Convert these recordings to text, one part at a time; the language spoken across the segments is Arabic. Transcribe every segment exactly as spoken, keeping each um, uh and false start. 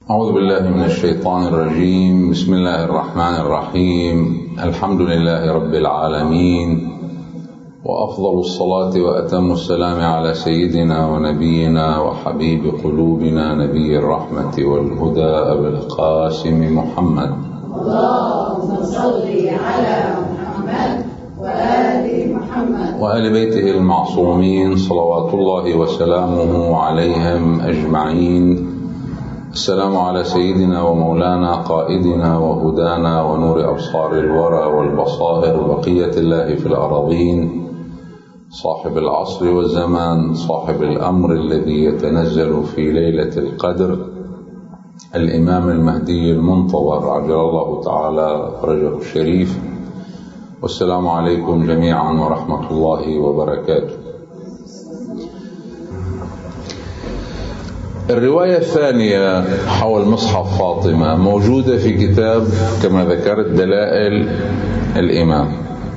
أعوذ بالله من الشيطان الرجيم. بسم الله الرحمن الرحيم. الحمد لله رب العالمين، وأفضل الصلاة وأتم السلام على سيدنا ونبينا وحبيب قلوبنا نبي الرحمة والهدى أبي القاسم محمد. اللهم صل على محمد وآل محمد وآل بيته المعصومين صلوات الله وسلامه عليهم أجمعين. السلام على سيدنا ومولانا قائدنا وهدانا ونور أبصار الورى والبصائر بقية الله في الأراضين، صاحب العصر والزمان، صاحب الأمر الذي يتنزل في ليلة القدر، الإمام المهدي المنتظر عجل الله تعالى فرجه الشريف. والسلام عليكم جميعا ورحمة الله وبركاته. الرواية الثانية حول مصحف فاطمة موجودة في كتاب كما ذكرت دلائل الإمام.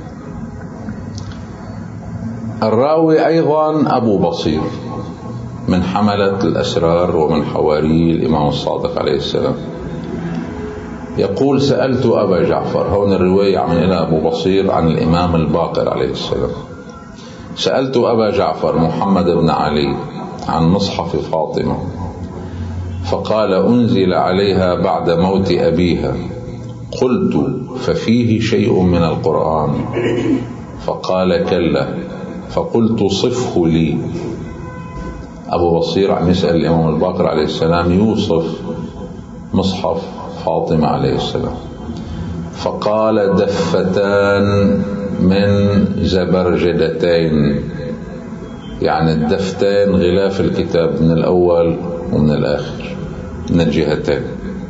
الراوي أيضا أبو بصير من حملة الأسرار ومن حواري الإمام الصادق عليه السلام. يقول: سألت أبا جعفر. هون الرواية عن إلى أبو بصير عن الإمام الباقر عليه السلام. سألت أبا جعفر محمد بن علي عن مصحف فاطمة، فقال: أنزل عليها بعد موت أبيها. قلت: ففيه شيء من القرآن؟ فقال: كلا. فقلت: صفه لي. أبو بصير عم يسأل الإمام الباقر عليه السلام يوصف مصحف فاطمة عليه السلام، فقال: دفتان من زبرجدتين، يعني الدفتين غلاف الكتاب من الأول ومن الآخر من الجهتين.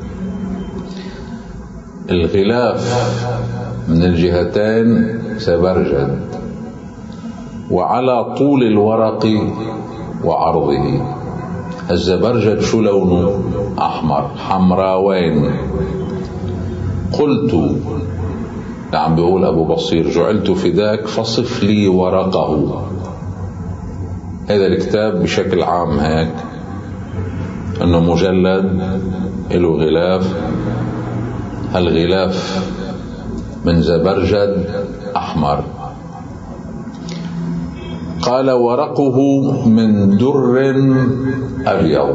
الغلاف من الجهتين زبرجد، وعلى طول الورق وعرضه. الزبرجد شو لونه؟ أحمر، حمراوين. قلت، عم بيقول أبو بصير: جعلت فداك فصف لي ورقه. هذا الكتاب بشكل عام هيك انه مجلد له غلاف، الغلاف من زبرجد احمر. قال: ورقه من در ابيض.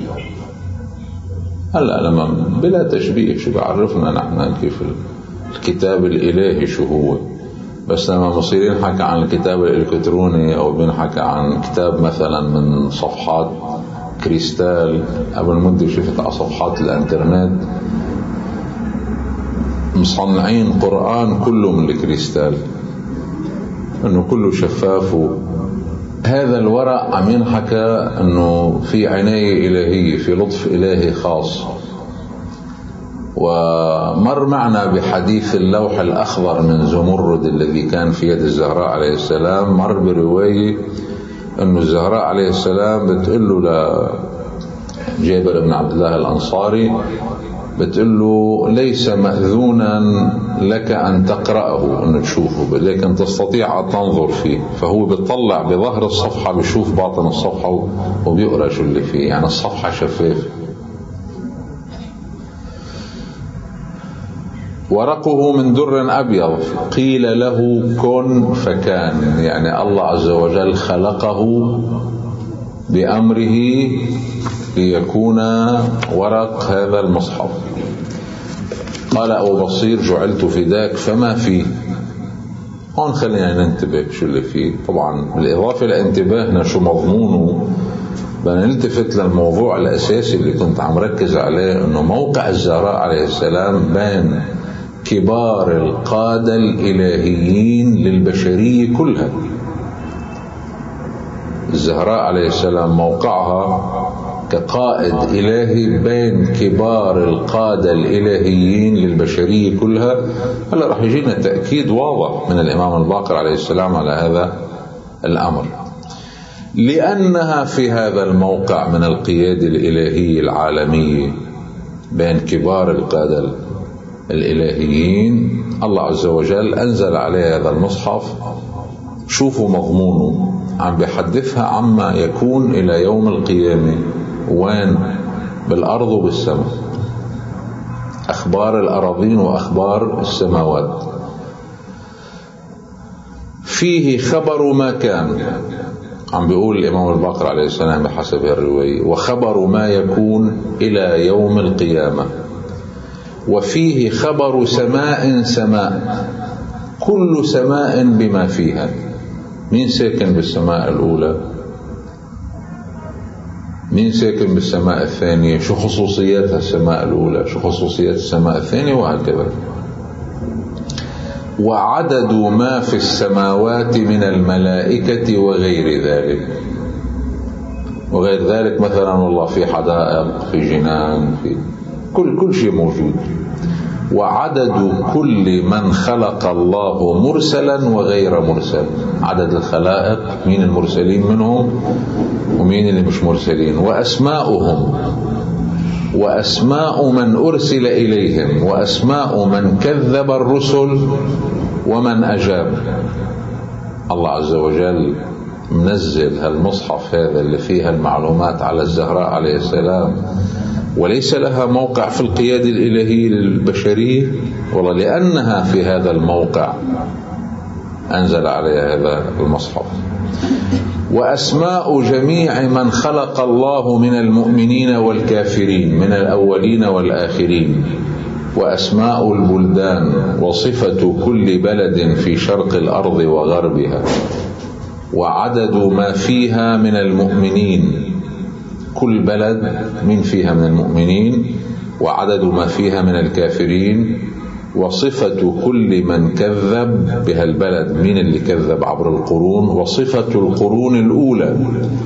هلا لما بلا تشبيه شو بعرفنا نحن كيف الكتاب الالهي شو هو، بس لما بصير ينحكى عن الكتاب الإلكتروني أو بينحكى عن كتاب مثلا من صفحات كريستال، قبل مدة شفت على صفحات الانترنت مصنعين قرآن كله من الكريستال، انه كله شفاف. هذا الورق عم ينحكى انه في عناية إلهية، في لطف إلهي خاص. ومر معنا بحديث اللوح الأخضر من زمرد الذي كان في يد الزهراء عليه السلام، مر برواية أن الزهراء عليه السلام بتقول له لجابر بن عبد الله الأنصاري، بتقول له: ليس مأذونا لك أن تقرأه أن تشوفه، لكن تستطيع أن تنظر فيه. فهو بيطلع بظهر الصفحة، بيشوف باطن الصفحة وبيقرأ شو اللي فيه، يعني الصفحة شفافة. ورقه من در أبيض. قيل له: كن فكان، يعني الله عز وجل خلقه بأمره ليكون ورق هذا المصحف. قال أبو بصير: جعلت فداك فما فيه. هون خلينا ننتبه شو اللي فيه. طبعا بالإضافة لانتباهنا شو مضمونه، بدنا نلتفت للموضوع الأساسي اللي كنت عم ركز عليه، أنه موقع الزهراء عليه السلام بين كبار القادة الإلهيين للبشرية كلها. الزهراء عليه السلام موقعها كقائد إلهي بين كبار القادة الإلهيين للبشرية كلها. هلا رح يجينا تأكيد واضح من الإمام الباقر عليه السلام على هذا الأمر، لأنها في هذا الموقع من القيادة الإلهية العالمية بين كبار القادة الإلهيين. الله عز وجل أنزل عليه هذا المصحف. شوفوا مضمونه، عم بيحدثها عما يكون إلى يوم القيامة، وين بالأرض وبالسماء، أخبار الأراضين وأخبار السماوات. فيه خبر ما كان، عم بيقول الإمام الباقر عليه السلام بحسب الرواية، وخبر ما يكون إلى يوم القيامة. وفيه خبر سماء سماء، كل سماء بما فيها. مين ساكن بالسماء الأولى؟ مين ساكن بالسماء الثانية؟ شو خصوصياتها السماء الأولى؟ شو خصوصيات السماء الثانية؟ وهكذا. وعدد ما في السماوات من الملائكة وغير ذلك. وغير ذلك مثلا والله في حدائق، في جنان، في كل كل شيء موجود. وعدد كل من خلق الله مرسلا وغير مرسل، عدد الخلائق، مين المرسلين منهم ومين اللي مش مرسلين، وأسماؤهم، وأسماء من أرسل إليهم، وأسماء من كذب الرسل ومن أجاب. الله عز وجل منزل هالمصحف هذا اللي فيها المعلومات على الزهراء عليه السلام، وليس لها موقع في القيادة الإلهية للبشرية، والله لأنها في هذا الموقع أنزل عليها هذا المصحف. وأسماء جميع من خلق الله من المؤمنين والكافرين، من الأولين والآخرين. وأسماء البلدان، وصفة كل بلد في شرق الأرض وغربها. وعدد ما فيها من المؤمنين، كل بلد من فيها من المؤمنين، وعدد ما فيها من الكافرين. وصفة كل من كذب بها البلد، من اللي كذب عبر القرون، وصفة القرون الأولى.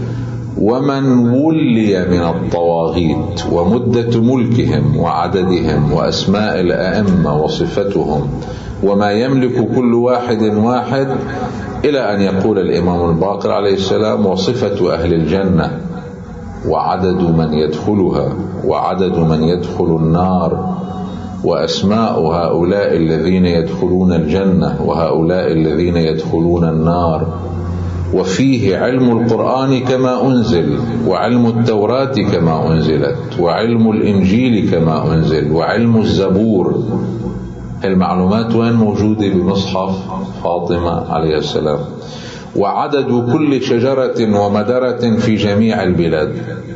ومن ولي من الطواغيت، ومدة ملكهم وعددهم، وأسماء الأئمة وصفتهم، وما يملك كل واحد واحد، إلى أن يقول الإمام الباقر عليه السلام: وصفة أهل الجنة، وعدد من يدخلها، وعدد من يدخل النار، وأسماء هؤلاء الذين يدخلون الجنة وهؤلاء الذين يدخلون النار. وفيه علم القرآن كما أنزل، وعلم التوراة كما أنزلت، وعلم الإنجيل كما أنزل، وعلم الزبور. المعلومات وين موجودة؟ بمصحف فاطمة عليه السلام. وعدد كل شجرة ومدرة في جميع البلاد.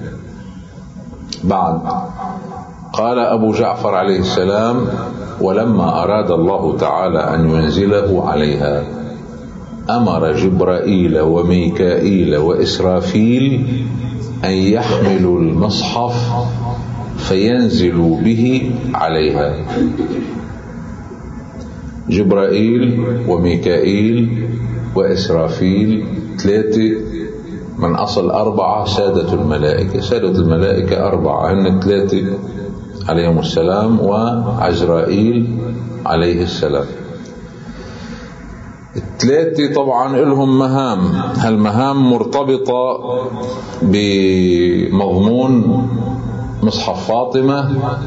بعد قال أبو جعفر عليه السلام: ولما أراد الله تعالى أن ينزله عليها أمر جبرائيل وميكائيل وإسرافيل أن يحملوا المصحف فينزلوا به عليها. جبرائيل وميكائيل وإسرافيل، ثلاثة من أصل أربعة سادة الملائكة. سادة الملائكة أربعة، هن ثلاثة عليهم السلام وعزرائيل عليه السلام. الثلاثة طبعا لهم مهام، هالمهام مرتبطة بمضمون مصحف فاطمة.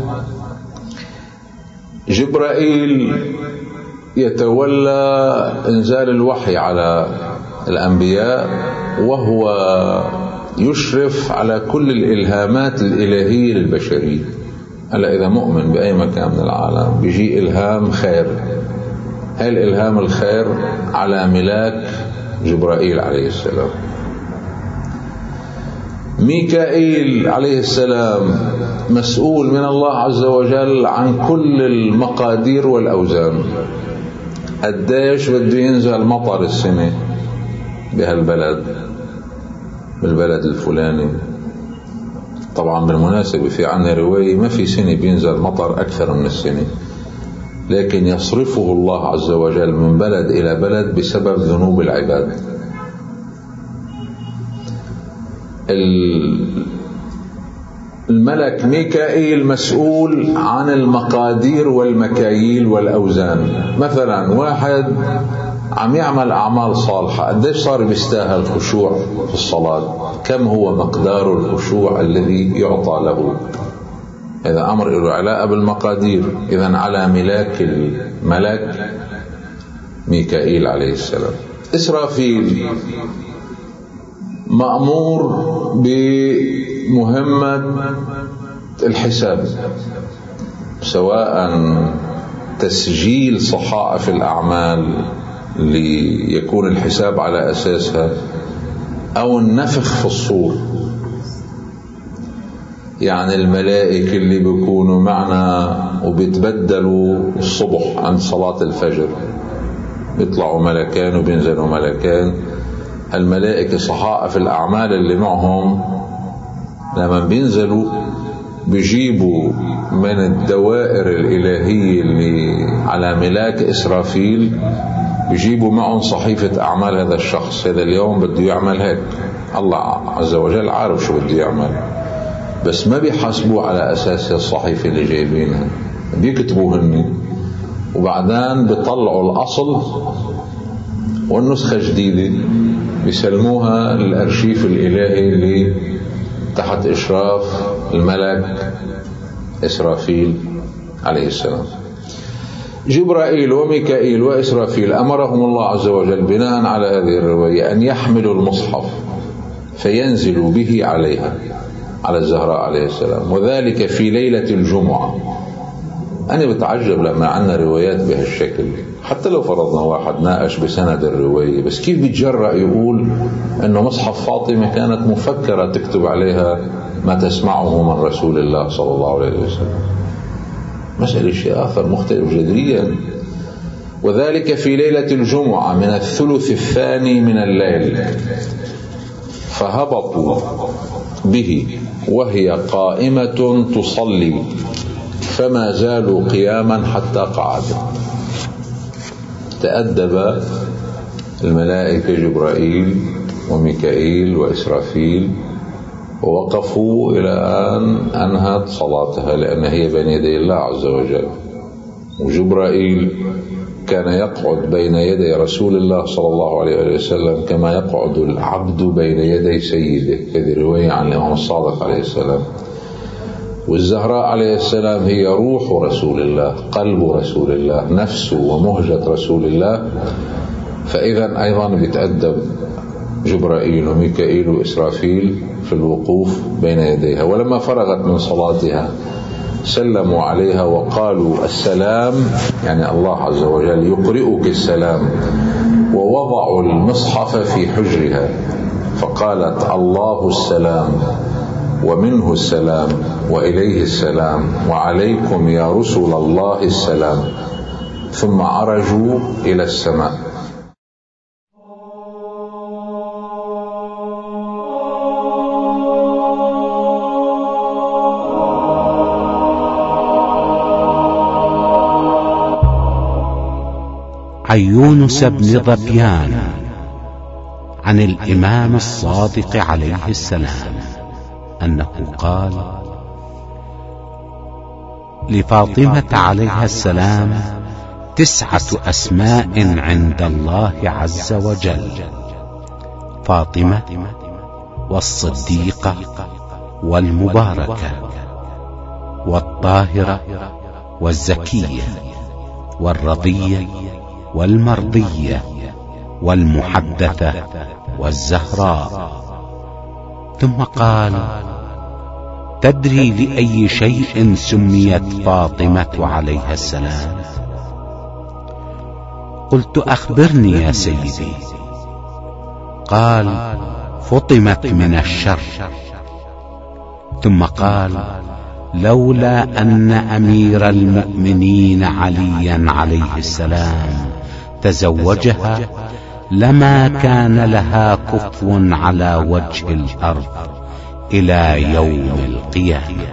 جبرائيل يتولى إنزال الوحي على الأنبياء، وهو يشرف على كل الإلهامات الإلهية للبشرية. هلا إذا مؤمن بأي مكان من العالم بيجي إلهام خير، هاي الإلهام الخير على ملاك جبرائيل عليه السلام. ميكائيل عليه السلام مسؤول من الله عز وجل عن كل المقادير والأوزان. قديش بده ينزل مطر السنة بهالبلد، بالبلد الفلاني. طبعا بالمناسبة في عنا رواية ما في سنة بينزل مطر أكثر من السنة، لكن يصرفه الله عز وجل من بلد إلى بلد بسبب ذنوب العباد. الملك ميكائيل مسؤول عن المقادير والمكاييل والأوزان. مثلا واحد عم يعمل أعمال صالحة، قديش صار بيستاهل الخشوع في الصلاة؟ كم هو مقدار الخشوع الذي يعطى له؟ إذا أمر له علاقة بالمقادير، إذن على ملاك الملك ميكائيل عليه السلام. إسرافيل مأمور بمهمة الحساب، سواء تسجيل صحائف الأعمال ليكون الحساب على أساسها، أو النفخ في الصور. يعني الملائكة اللي بيكونوا معنا وبيتبدلوا الصبح عند صلاة الفجر، بيطلعوا ملكان وبينزلوا ملكان. الملائكة صحائف الأعمال اللي معهم لما بينزلوا بيجيبوا من الدوائر الإلهية اللي على ملاك إسرافيل، بيجيبوا معهم صحيفة أعمال هذا الشخص. هذا اليوم بده يعمل هيك، الله عز وجل عارف شو بده يعمل، بس ما بيحاسبوه على أساس الصحيفة اللي جايبينها، بيكتبوهن وبعدين بيطلعوا الأصل والنسخة جديدة بيسلموها للأرشيف الإلهي اللي تحت إشراف الملك إسرافيل عليه السلام. جبرائيل وميكائيل وإسرافيل أمرهم الله عز وجل بناء على هذه الرواية أن يحملوا المصحف فينزلوا به عليها، على الزهراء عليه السلام، وذلك في ليلة الجمعة. أنا بتعجب لما عنا روايات بهالشكل، حتى لو فرضنا واحد ناقش بسند الرواية، بس كيف بيتجرأ يقول أنه مصحف فاطمة كانت مفكرة تكتب عليها ما تسمعه من رسول الله صلى الله عليه وسلم؟ مسألة شيء آخر مختلف جذريا. وذلك في ليلة الجمعة من الثلث الثاني من الليل، فهبطوا به وهي قائمة تصلي، فما زالوا قياما حتى قعدوا. تأدب الملائكة جبرائيل وميكائيل وإسرافيل ووقفوا إلى أن أنهت صلاتها، لأن هي بين يدي الله عز وجل. وجبرائيل كان يقعد بين يدي رسول الله صلى الله عليه وسلم كما يقعد العبد بين يدي سيده، هذه رواية عن الإمام الصادق عليه السلام. والزهراء عليه السلام هي روح رسول الله، قلب رسول الله، نفسه ومهجة رسول الله. فإذا أيضا بيتأدب جبرائيل وميكائيل وإسرافيل في الوقوف بين يديها. ولما فرغت من صلاتها سلموا عليها وقالوا السلام، يعني الله عز وجل يقرئك السلام، ووضعوا المصحف في حجرها، فقالت الله السلام ومنه السلام وإليه السلام وعليكم يا رسل الله السلام، ثم عرجوا إلى السماء. عن يونس بن ظبيان عن الإمام الصادق عليه السلام أنه قال لفاطمة عليها السلام تسعة أسماء عند الله عز وجل: فاطمة والصديقة والمباركة والطاهرة والزكية والرضية والمرضية والمحدثة والزهراء. ثم قال: تدري لأي شيء سميت فاطمة عليها السلام؟ قلت: أخبرني يا سيدي. قال: فطمت من الشر. ثم قال: لولا أن أمير المؤمنين عليا عليه السلام تزوجها لما كان لها كفو على وجه الأرض إلى يوم القيامة.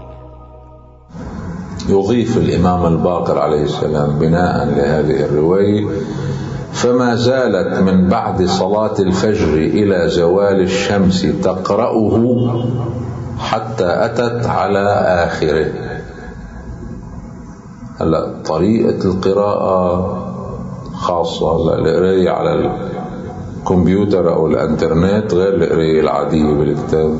يضيف الإمام الباقر عليه السلام بناء لهذه الرواية: فما زالت من بعد صلاة الفجر إلى زوال الشمس تقرأه حتى أتت على آخره. هلا طريقة القراءة خاصة، القراية على الكمبيوتر أو الانترنت غير القراية العادية بالكتاب.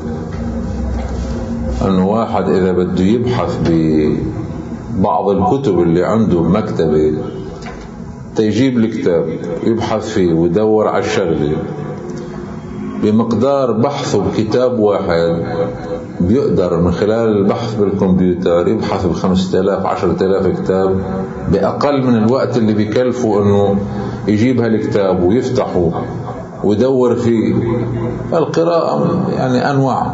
أنه واحد إذا بده يبحث ببعض الكتب اللي عنده مكتبة تيجيب الكتاب يبحث فيه ويدور على الشغلة، بمقدار بحثه بكتاب واحد بيقدر من خلال البحث بالكمبيوتر يبحث بخمسة آلاف عشرة آلاف كتاب بأقل من الوقت اللي بيكلفه أنه يجيب هالكتاب ويفتحه ويدور فيه. القراءة يعني أنواع.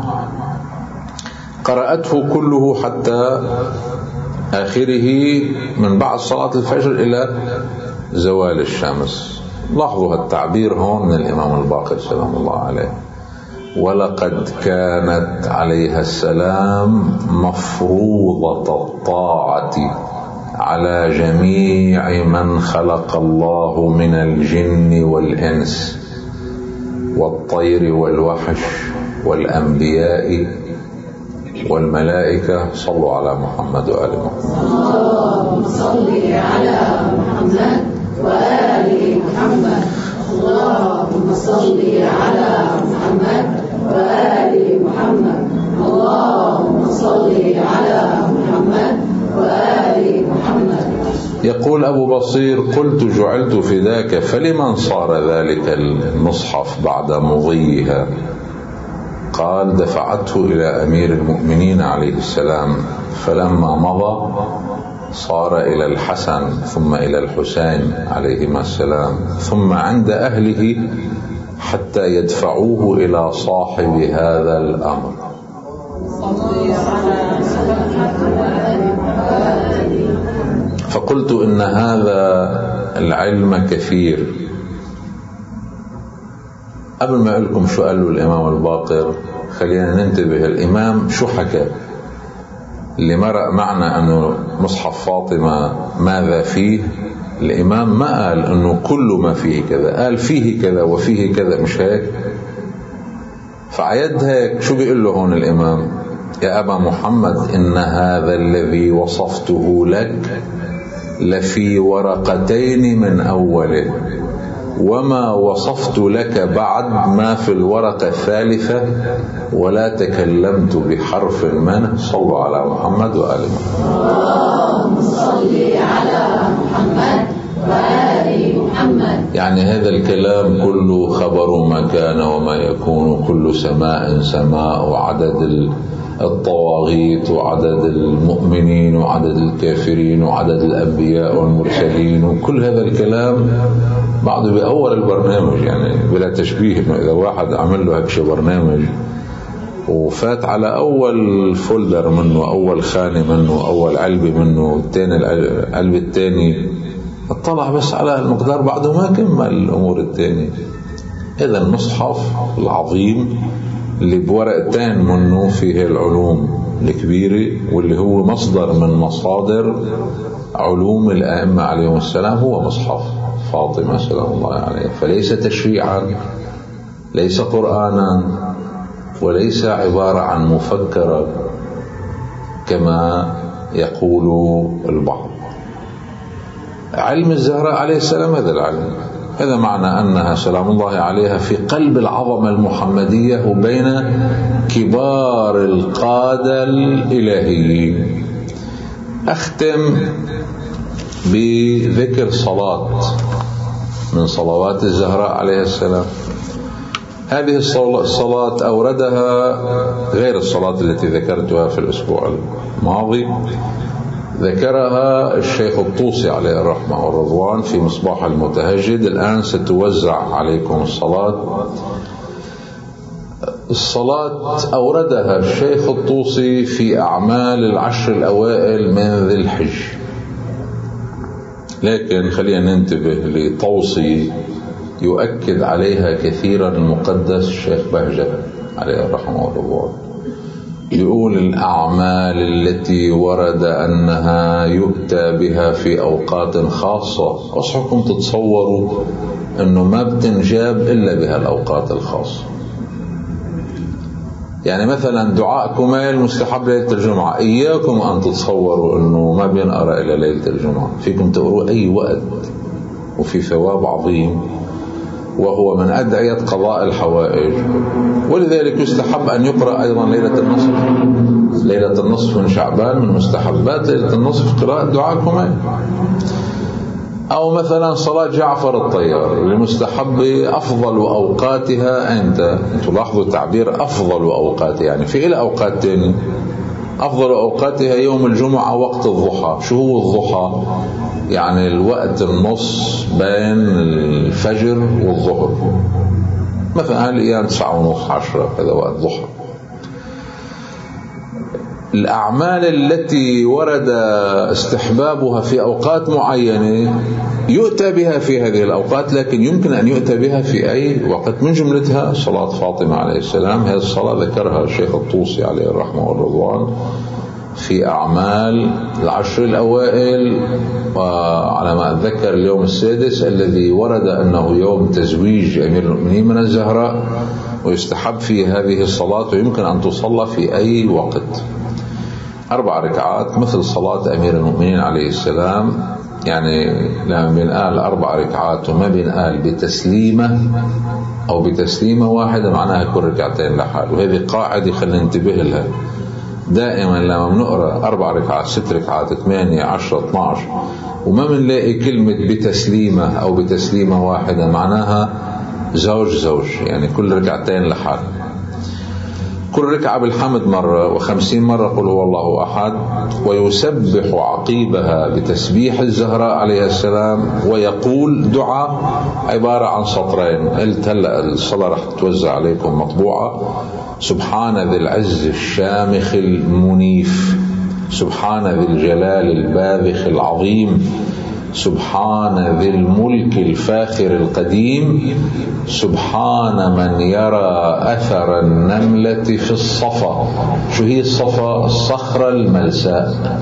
قرأته كله حتى آخره من بعد صلاة الفجر إلى زوال الشمس. لاحظوا التعبير هون من الإمام الباقر سلام الله عليه: ولقد كانت عليها السلام مفروضة الطاعة على جميع من خلق الله من الجن والإنس والطير والوحش والأنبياء والملائكة. صلوا على محمد وآل محمد. اللهم صل على محمد وآل محمد. اللهم صل على محمد وآل محمد. اللهم صل على محمد وآل محمد. يقول أبو بصير: قلت جعلت فداك فلمن صار ذلك المصحف بعد مضيها؟ قال: دفعته إلى أمير المؤمنين عليه السلام، فلما مضى صار إلى الحسن ثم إلى الحسين عليهما السلام ثم عند أهله حتى يدفعوه إلى صاحب هذا الأمر. فقلت إن هذا العلم كثير. قبل ما أقول لكم شو قال له الإمام الباقر خلينا ننتبه. الإمام شو حكى؟ اللي مرق معنا أنه مصحف فاطمة ماذا فيه؟ الإمام ما قال أنه كل ما فيه كذا، قال فيه كذا وفيه كذا، مش هيك؟ فعيد هيك شو بيقول له هون الإمام؟ يا أبا محمد إن هذا الذي وصفته لك لفي ورقتين من أوله، وما وصفت لك بعد ما في الورقة الثالثة، ولا تكلمت بحرف منه. صلوا على محمد وآل محمد. اللهم صل على محمد وآل محمد. يعني هذا الكلام كله خبر ما كان وما يكون، كل سماء سماء، وعدد الطواغيت وعدد المؤمنين وعدد الكافرين وعدد الأنبياء والمرسلين، وكل هذا الكلام بعضه بأول البرنامج، يعني بلا تشبيه. إنه إذا واحد عمل له هكش برنامج وفات على أول فولدر منه، أول خانة منه، أول علبة منه، والتاني العلبة التاني، اطلع بس على المقدار بعده ما كمل الأمور التانية. إذا المصحف العظيم اللي بورقتين منه فيه العلوم الكبيرة، واللي هو مصدر من مصادر علوم الأئمة عليهم السلام، هو مصحف فاطمة سلام الله عليه. فليس تشريعا، ليس قرآنا، وليس عبارة عن مفكرة كما يقول البعض. علم الزهراء عليه السلام هذا العلم، هذا معنى أنها سلام الله عليها في قلب العظمة المحمدية وبين كبار القادة الإلهيين. أختم بذكر صلاة من صلوات الزهراء عليه السلام. هذه الصلاة أوردها غير الصلاة التي ذكرتها في الأسبوع الماضي، ذكرها الشيخ الطوسي عليه الرحمة والرضوان في مصباح المتهجد. الآن ستوزع عليكم الصلاة. الصلاة أوردها الشيخ الطوسي في أعمال العشر الأوائل من ذي الحج، لكن خلينا ننتبه لطوسي يؤكد عليها كثيرا المقدس الشيخ بهجت عليه الرحمة والرضوان. يقول الأعمال التي ورد أنها يؤتى بها في أوقات خاصة، أصحكم تتصوروا أنه ما بتنجاب إلا بها الأوقات الخاصة. يعني مثلا دعاء كمال مستحب ليلة الجمعة، إياكم أن تتصوروا أنه ما بينقرأ إلى ليلة الجمعة، فيكم تقروا أي وقت وفي ثواب عظيم، وهو من أدعية قضاء الحوائج. ولذلك يستحب أن يقرأ أيضا ليلة النصف. ليلة النصف من شعبان من مستحبات ليلة النصف قراءة دعاء كمال. أو مثلا صلاة جعفر الطيار المستحبة أفضل أوقاتها، أنت تلاحظوا التعبير أفضل أوقاتها، يعني في إلى أوقات تاني. أفضل أوقاتها يوم الجمعة وقت الضحى. شو هو الضحى؟ يعني الوقت النص بين الفجر والظهر، مثلا هالأيام تسعة ونص عشرة، هذا وقت ضحى. الأعمال التي ورد استحبابها في أوقات معينة يؤتى بها في هذه الأوقات، لكن يمكن أن يؤتى بها في أي وقت. من جملتها صلاة فاطمة عليه السلام. هذه الصلاة ذكرها الشيخ الطوسي عليه الرحمة والرضوان في أعمال العشر الأوائل، وعلى ما أتذكر اليوم السادس الذي ورد أنه يوم تزويج أمير المؤمنين من الزهراء، ويستحب فيه هذه الصلاة ويمكن أن تصلى في أي وقت. أربع ركعات مثل صلاة أمير المؤمنين عليه السلام، يعني لما بنقال أربع ركعات وما بنقال بتسليمة أو بتسليمة واحدة معناها كل ركعتين لحال. وهذه قاعدة خلينا ننتبه لها دائما لما بنقرأ أربع ركعات ست ركعات ثمانية عشرة اثناش وما بنلاقي كلمة بتسليمة أو بتسليمة واحدة معناها زوج زوج، يعني كل ركعتين لحال. كل ركعة بالحمد مرة، وخمسين مرة قل هو الله أحد، ويسبح عقيبها بتسبيح الزهراء عليه السلام، ويقول دعاء عبارة عن سطرين. قلت هلأ الصلاة رح تتوزع عليكم مطبوعة. سبحان ذي العز الشامخ المنيف، سبحان ذي الجلال الباذخ العظيم، سبحان ذي الملك الفاخر القديم، سبحان من يرى أثر النملة في الصفا. شو هي الصفا؟ الصخرة الملساء.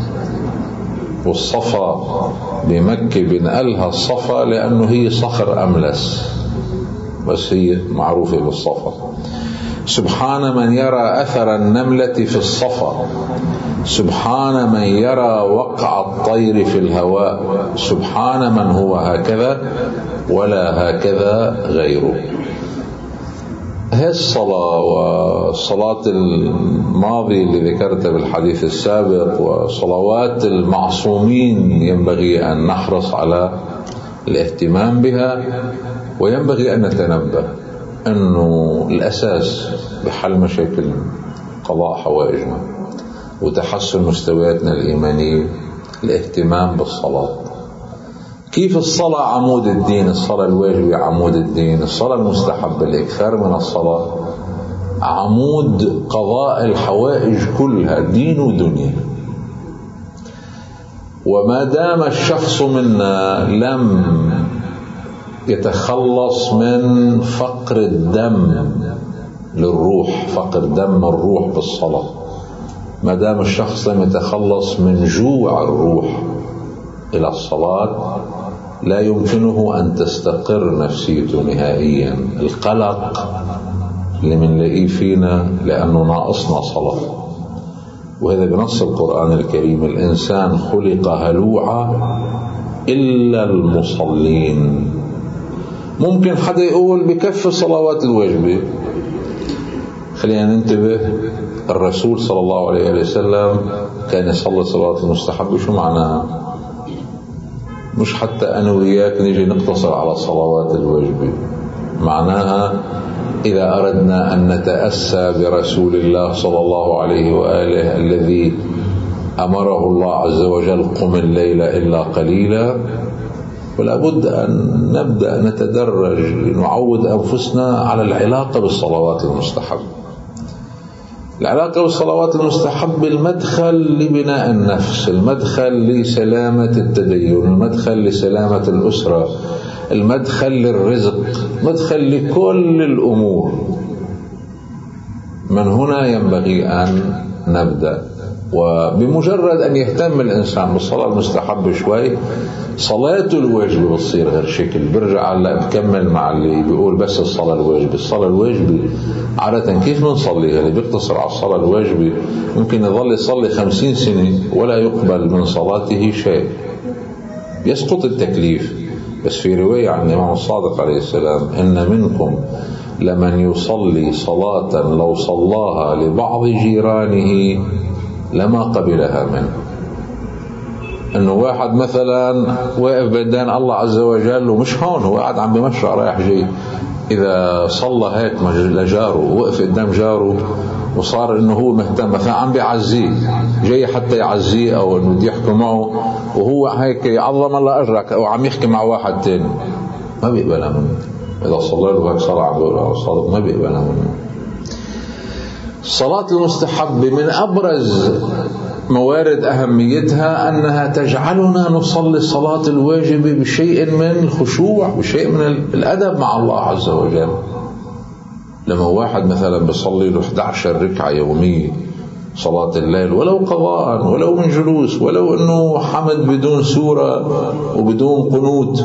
والصفا بمكة بنقلها الصفا لأنه هي صخر أملس، بس هي معروفة بالصفا. سبحان من يرى أثر النملة في الصفا، سبحان من يرى وقع الطير في الهواء، سبحان من هو هكذا ولا هكذا غيره. هذه الصلاة والصلاة الماضية اللي ذكرتها بالحديث السابق وصلوات المعصومين ينبغي أن نحرص على الاهتمام بها، وينبغي أن نتنبه أنه الأساس بحل مشاكل قضاء حوائجنا وتحسن مستوياتنا الإيمانية الاهتمام بالصلاة. كيف الصلاة عمود الدين؟ الصلاة الواجبة عمود الدين، الصلاة المستحبة الإكثار من الصلاة عمود قضاء الحوائج كلها دين ودنيا. وما دام الشخص منا لم يتخلص من فقر الدم للروح، فقر دم الروح بالصلاة، ما دام الشخص لم يتخلص من جوع الروح إلى الصلاة، لا يمكنه أن تستقر نفسيته نهائيا. القلق اللي منلاقيه فينا لأنه ناقصنا صلاة، وهذا بنص القرآن الكريم: الإنسان خلق هلوعا إلا المصلين. ممكن حدا يقول بكف الصلوات الواجبة. خلينا ننتبه، الرسول صلى الله عليه وسلم كان يصلي الصلوات المستحبة. شو معناها؟ مش حتى أنا وياك نيجي نقتصر على الصلوات الواجبة. معناها إذا أردنا أن نتأسى برسول الله صلى الله عليه وآله الذي أمره الله عز وجل قم الليل إلا قليلا، ولا بد أن نبدأ نتدرج نعود أنفسنا على العلاقة بالصلوات المستحبة. العلاقة بالصلوات المستحبة المدخل لبناء النفس، المدخل لسلامة التدين، المدخل لسلامة الأسرة، المدخل للرزق، مدخل لكل الأمور. من هنا ينبغي أن نبدأ. وبمجرد أن يهتم الإنسان بالصلاة المستحبة شوي، صلاته الواجبة بتصير غير شكل. برجع هلا بكمل مع اللي بيقول بس الصلاة الواجبة. الصلاة الواجبة عادة كيف بنصليها؟ اللي بيقتصر على الصلاة الواجبة ممكن يظل يصلي خمسين سنة ولا يقبل من صلاته شيء، يسقط التكليف. بس في رواية عن الإمام الصادق عليه السلام: إن منكم لمن يصلي صلاة لو صلاها لبعض جيرانه لما قبلها منه. انه واحد مثلا واقف بين الله عز وجل ومش هون، هو قاعد عم بمشي رايح جاي، اذا صلى هيك لجاره ووقف قدام جاره وصار انه هو مهتم مثلا عم بيعزيه، جاي حتى يعزيه او انه بده يحكي معه وهو هيك عظم الله اجرك او عم يحكي مع واحد تاني، ما بيقبلها منه. اذا صلى له هيك صلاه عم بيقولها صادق ما بيقبلها منه. الصلاة المستحبة من أبرز موارد أهميتها أنها تجعلنا نصلي الصلاة الواجبة بشيء من الخشوع، بشيء من الأدب مع الله عز وجل. لما واحد مثلا بيصلي له إحدى عشرة ركعة يومية صلاة الليل، ولو قضاء ولو من جلوس ولو أنه حمد بدون سورة وبدون قنوت،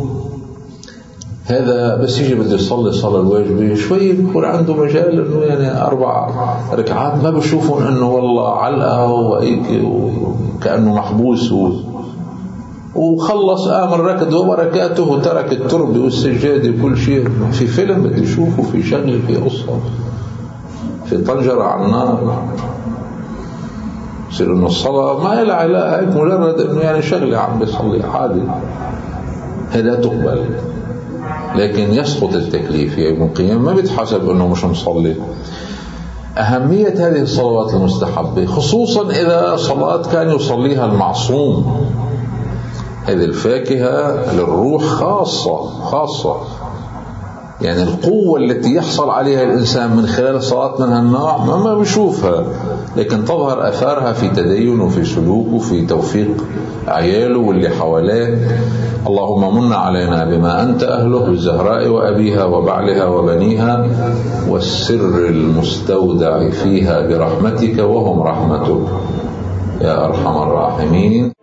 هذا بس يجي بده يصلي الصلاة الواجبة شوي بيكون عنده مجال انه يعني اربع ركعات ما بشوفون انه والله علقة وهيك وكأنه محبوس و... وخلص آمن ركض وبركاته وترك التربة والسجادة وكل شيء. في فيلم بده يشوفه، في شغل، في قصة، في طنجرة على النار، يصير انه الصلاة ما لها علاقة هيك مجرد انه يعني شغلة عم بيصلي عادي، هذا تقبل. لكن يسقط التكليف يوم القيامة، ما بيتحسب انه مش مصلي. اهمية هذه الصلوات المستحبة خصوصا اذا صلاة كان يصليها المعصوم، هذه الفاكهة للروح خاصة خاصة، يعني القوة التي يحصل عليها الإنسان من خلال صلاة من هالنوع ما ما بيشوفها، لكن تظهر أثارها في تدينه وفي سلوكه وفي توفيق عياله واللي حواليه. اللهم من علينا بما أنت أهله بالزهراء وأبيها وبعلها وبنيها والسر المستودع فيها برحمتك وهم رحمتك يا أرحم الراحمين.